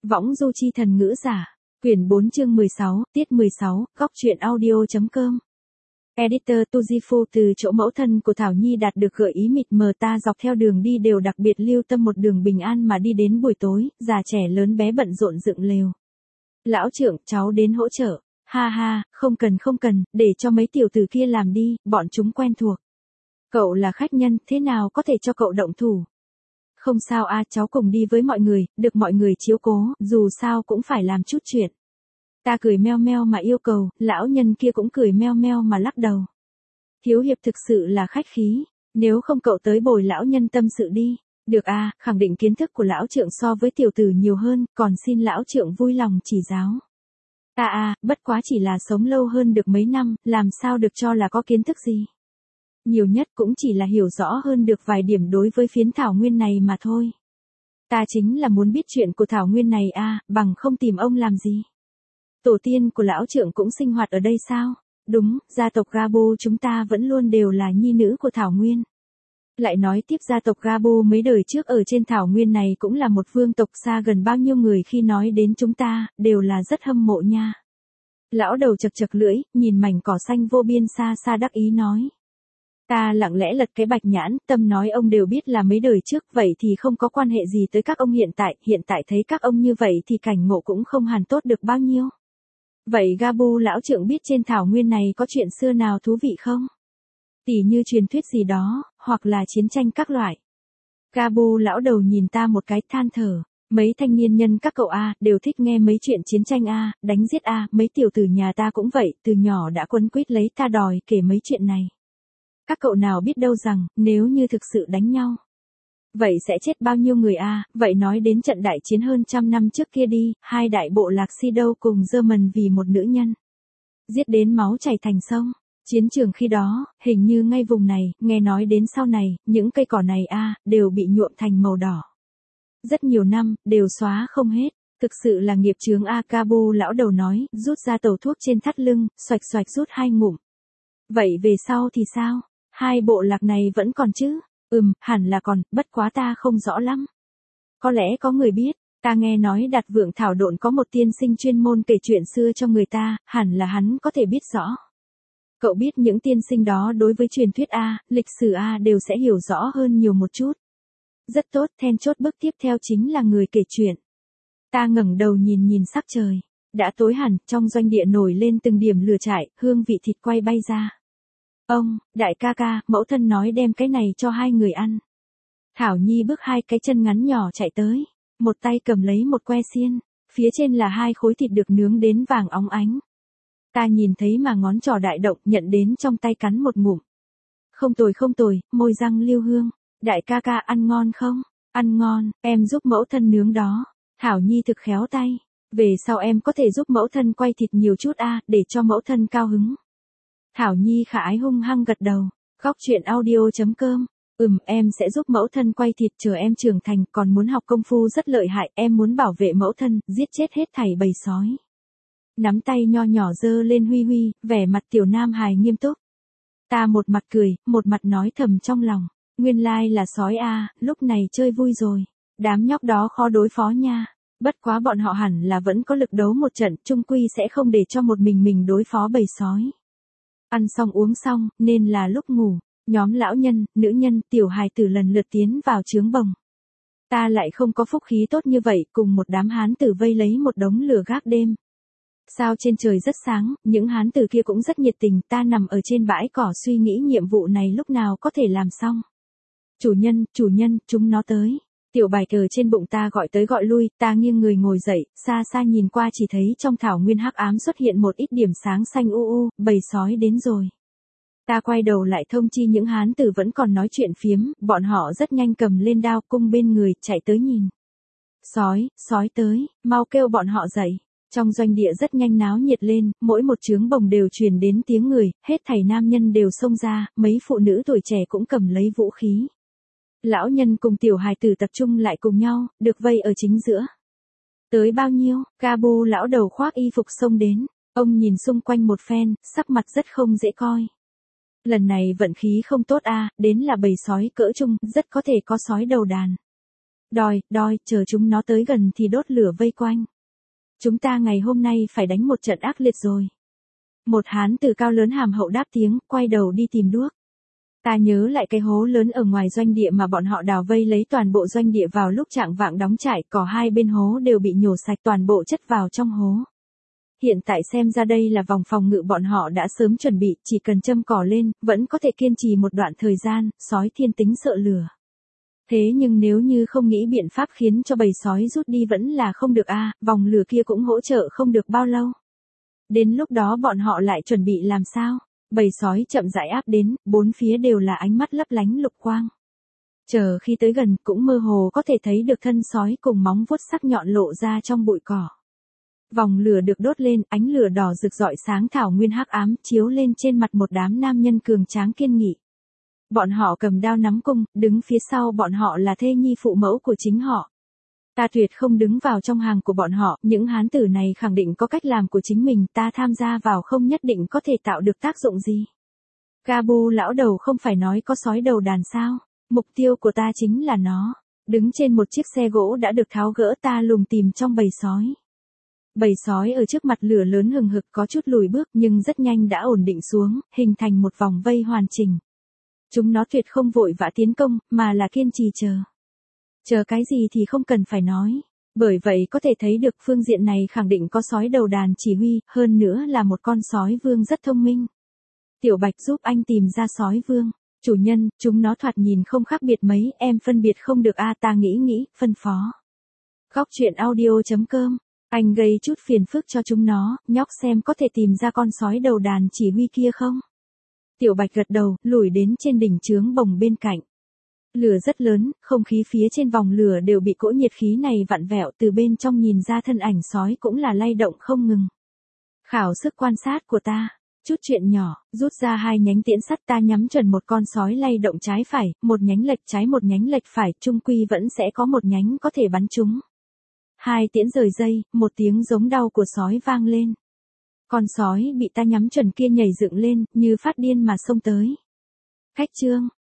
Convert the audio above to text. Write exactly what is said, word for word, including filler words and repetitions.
Võng du chi thần ngữ giả. Quyển bốn chương mười sáu, tiết mười sáu, góc truyện audio.com. Editor Tujifu. Từ chỗ mẫu thân của Thảo Nhi đạt được gợi ý mịt mờ, ta dọc theo đường đi đều đặc biệt lưu tâm một đường bình an mà đi đến buổi tối, già trẻ lớn bé bận rộn dựng lều. Lão trưởng, cháu đến hỗ trợ. Ha ha, không cần không cần, để cho mấy tiểu tử kia làm đi, bọn chúng quen thuộc. Cậu là khách nhân, thế nào có thể cho cậu động thủ? Không sao a, à, cháu cùng đi với mọi người, được mọi người chiếu cố, dù sao cũng phải làm chút chuyện. Ta cười meo meo mà yêu cầu, lão nhân kia cũng cười meo meo mà lắc đầu. Thiếu hiệp thực sự là khách khí, nếu không cậu tới bồi lão nhân tâm sự đi. Được a, à, khẳng định kiến thức của lão trượng so với tiểu tử nhiều hơn, còn xin lão trượng vui lòng chỉ giáo. Ta a, à, bất quá chỉ là sống lâu hơn được mấy năm, làm sao được cho là có kiến thức gì. Nhiều nhất cũng chỉ là hiểu rõ hơn được vài điểm đối với phiến thảo nguyên này mà thôi. Ta chính là muốn biết chuyện của thảo nguyên này a, à, bằng không tìm ông làm gì. Tổ tiên của lão trượng cũng sinh hoạt ở đây sao? Đúng, gia tộc Gabo chúng ta vẫn luôn đều là nhi nữ của thảo nguyên. Lại nói tiếp, gia tộc Gabo mấy đời trước ở trên thảo nguyên này cũng là một vương tộc, xa gần bao nhiêu người khi nói đến chúng ta, đều là rất hâm mộ nha. Lão đầu chật chật lưỡi, nhìn mảnh cỏ xanh vô biên xa xa đắc ý nói. Ta lặng lẽ lật cái bạch nhãn, tâm nói ông đều biết là mấy đời trước, vậy thì không có quan hệ gì tới các ông hiện tại, hiện tại thấy các ông như vậy thì cảnh ngộ cũng không hẳn tốt được bao nhiêu. Vậy Gabu lão trượng biết trên thảo nguyên này có chuyện xưa nào thú vị không? Tỉ như truyền thuyết gì đó, hoặc là chiến tranh các loại. Gabu lão đầu nhìn ta một cái than thở, mấy thanh niên nhân các cậu a, đều thích nghe mấy chuyện chiến tranh a, đánh giết a, mấy tiểu tử nhà ta cũng vậy, từ nhỏ đã quấn quýt lấy ta đòi kể mấy chuyện này. Các cậu nào biết đâu rằng, nếu như thực sự đánh nhau, vậy sẽ chết bao nhiêu người a, à? Vậy nói đến trận đại chiến hơn trăm năm trước kia đi, hai đại bộ lạc Si-đâu cùng German vì một nữ nhân. Giết đến máu chảy thành sông. Chiến trường khi đó, hình như ngay vùng này, nghe nói đến sau này, những cây cỏ này a, à, đều bị nhuộm thành màu đỏ. Rất nhiều năm, đều xóa không hết. Thực sự là nghiệp chướng a, Gabu lão đầu nói, rút ra tàu thuốc trên thắt lưng, xoạch xoạch rút hai ngụm. Vậy về sau thì sao? Hai bộ lạc này vẫn còn chứ? Ừm, hẳn là còn, bất quá ta không rõ lắm. Có lẽ có người biết, ta nghe nói Đạt Vượng Thảo Độn có một tiên sinh chuyên môn kể chuyện xưa cho người ta, hẳn là hắn có thể biết rõ. Cậu biết những tiên sinh đó đối với truyền thuyết A, lịch sử A đều sẽ hiểu rõ hơn nhiều một chút. Rất tốt, then chốt bước tiếp theo chính là người kể chuyện. Ta ngẩng đầu nhìn nhìn sắc trời. Đã tối hẳn, trong doanh địa nổi lên từng điểm lửa trại, hương vị thịt quay bay ra. Ông, đại ca ca, mẫu thân nói đem cái này cho hai người ăn. Thảo Nhi bước hai cái chân ngắn nhỏ chạy tới, một tay cầm lấy một que xiên, phía trên là hai khối thịt được nướng đến vàng óng ánh. Ta nhìn thấy mà ngón trỏ đại động, nhận đến trong tay cắn một ngụm. Không tồi không tồi, môi răng lưu hương. Đại ca ca ăn ngon không? Ăn ngon, em giúp mẫu thân nướng đó. Thảo Nhi thực khéo tay. Về sau em có thể giúp mẫu thân quay thịt nhiều chút a, để cho mẫu thân cao hứng. Thảo Nhi khả ái hung hăng gật đầu. Góc truyện audio.com. Ừm, em sẽ giúp mẫu thân quay thịt, chờ em trưởng thành, còn muốn học công phu rất lợi hại, em muốn bảo vệ mẫu thân, giết chết hết thảy bầy sói. Nắm tay nho nhỏ giơ lên huy huy, vẻ mặt tiểu nam hài nghiêm túc. Ta một mặt cười, một mặt nói thầm trong lòng. Nguyên lai là sói a, lúc này chơi vui rồi. Đám nhóc đó khó đối phó nha. Bất quá bọn họ hẳn là vẫn có lực đấu một trận, chung quy sẽ không để cho một mình mình đối phó bầy sói. Ăn xong uống xong, nên là lúc ngủ, nhóm lão nhân, nữ nhân, tiểu hài tử lần lượt tiến vào trướng bồng. Ta lại không có phúc khí tốt như vậy, cùng một đám hán tử vây lấy một đống lửa gác đêm. Sao trên trời rất sáng, những hán tử kia cũng rất nhiệt tình, ta nằm ở trên bãi cỏ suy nghĩ nhiệm vụ này lúc nào có thể làm xong. Chủ nhân, chủ nhân, chúng nó tới. Tiểu bạch ở trên bụng ta gọi tới gọi lui, ta nghiêng người ngồi dậy, xa xa nhìn qua chỉ thấy trong thảo nguyên hắc ám xuất hiện một ít điểm sáng xanh u u, bầy sói đến rồi. Ta quay đầu lại thông chi những hán tử vẫn còn nói chuyện phiếm, bọn họ rất nhanh cầm lên đao cung bên người, chạy tới nhìn. Sói, sói tới, mau kêu bọn họ dậy. Trong doanh địa rất nhanh náo nhiệt lên, mỗi một trướng bồng đều truyền đến tiếng người, hết thảy nam nhân đều xông ra, mấy phụ nữ tuổi trẻ cũng cầm lấy vũ khí. Lão nhân cùng tiểu hài tử tập trung lại cùng nhau, được vây ở chính giữa. Tới bao nhiêu, Gabu lão đầu khoác y phục xông đến, ông nhìn xung quanh một phen, sắc mặt rất không dễ coi. Lần này vận khí không tốt a, đến là bầy sói cỡ trung, rất có thể có sói đầu đàn. Đòi, đòi, chờ chúng nó tới gần thì đốt lửa vây quanh. Chúng ta ngày hôm nay phải đánh một trận ác liệt rồi. Một hán tử cao lớn hàm hậu đáp tiếng, quay đầu đi tìm đuốc. Ta nhớ lại cái hố lớn ở ngoài doanh địa mà bọn họ đào vây lấy toàn bộ doanh địa vào lúc trạng vạng đóng trại, cỏ hai bên hố đều bị nhổ sạch, toàn bộ chất vào trong hố. Hiện tại xem ra đây là vòng phòng ngự bọn họ đã sớm chuẩn bị, chỉ cần châm cỏ lên, vẫn có thể kiên trì một đoạn thời gian, sói thiên tính sợ lửa. Thế nhưng nếu như không nghĩ biện pháp khiến cho bầy sói rút đi vẫn là không được a, vòng lửa kia cũng hỗ trợ không được bao lâu. Đến lúc đó bọn họ lại chuẩn bị làm sao? Bầy sói chậm rãi áp đến, bốn phía đều là ánh mắt lấp lánh lục quang. Chờ khi tới gần, cũng mơ hồ có thể thấy được thân sói cùng móng vuốt sắc nhọn lộ ra trong bụi cỏ. Vòng lửa được đốt lên, ánh lửa đỏ rực rọi sáng thảo nguyên hắc ám, chiếu lên trên mặt một đám nam nhân cường tráng kiên nghị. Bọn họ cầm đao nắm cung, đứng phía sau bọn họ là thê nhi phụ mẫu của chính họ. Ta tuyệt không đứng vào trong hàng của bọn họ, những hán tử này khẳng định có cách làm của chính mình, ta tham gia vào không nhất định có thể tạo được tác dụng gì. Gabu lão đầu không phải nói có sói đầu đàn sao, mục tiêu của ta chính là nó. Đứng trên một chiếc xe gỗ đã được tháo gỡ, ta lùng tìm trong bầy sói. Bầy sói ở trước mặt lửa lớn hừng hực có chút lùi bước nhưng rất nhanh đã ổn định xuống, hình thành một vòng vây hoàn chỉnh. Chúng nó tuyệt không vội vã tiến công, mà là kiên trì chờ. Chờ cái gì thì không cần phải nói. Bởi vậy có thể thấy được phương diện này khẳng định có sói đầu đàn chỉ huy, hơn nữa là một con sói vương rất thông minh. Tiểu Bạch giúp anh tìm ra sói vương. Chủ nhân, chúng nó thoạt nhìn không khác biệt mấy, em phân biệt không được a, ta nghĩ nghĩ, phân phó. Góc truyện audio chấm com. Anh gây chút phiền phức cho chúng nó, nhóc xem có thể tìm ra con sói đầu đàn chỉ huy kia không? Tiểu Bạch gật đầu, lùi đến trên đỉnh chướng bồng bên cạnh. Lửa rất lớn, không khí phía trên vòng lửa đều bị cỗ nhiệt khí này vặn vẹo, từ bên trong nhìn ra thân ảnh sói cũng là lay động không ngừng. Khảo sức quan sát của ta, chút chuyện nhỏ, rút ra hai nhánh tiễn sắt, ta nhắm chuẩn một con sói lay động trái phải, một nhánh lệch trái một nhánh lệch phải, chung quy vẫn sẽ có một nhánh có thể bắn trúng. Hai tiễn rời dây, một tiếng giống đau của sói vang lên. Con sói bị ta nhắm chuẩn kia nhảy dựng lên, như phát điên mà xông tới. Khách trương,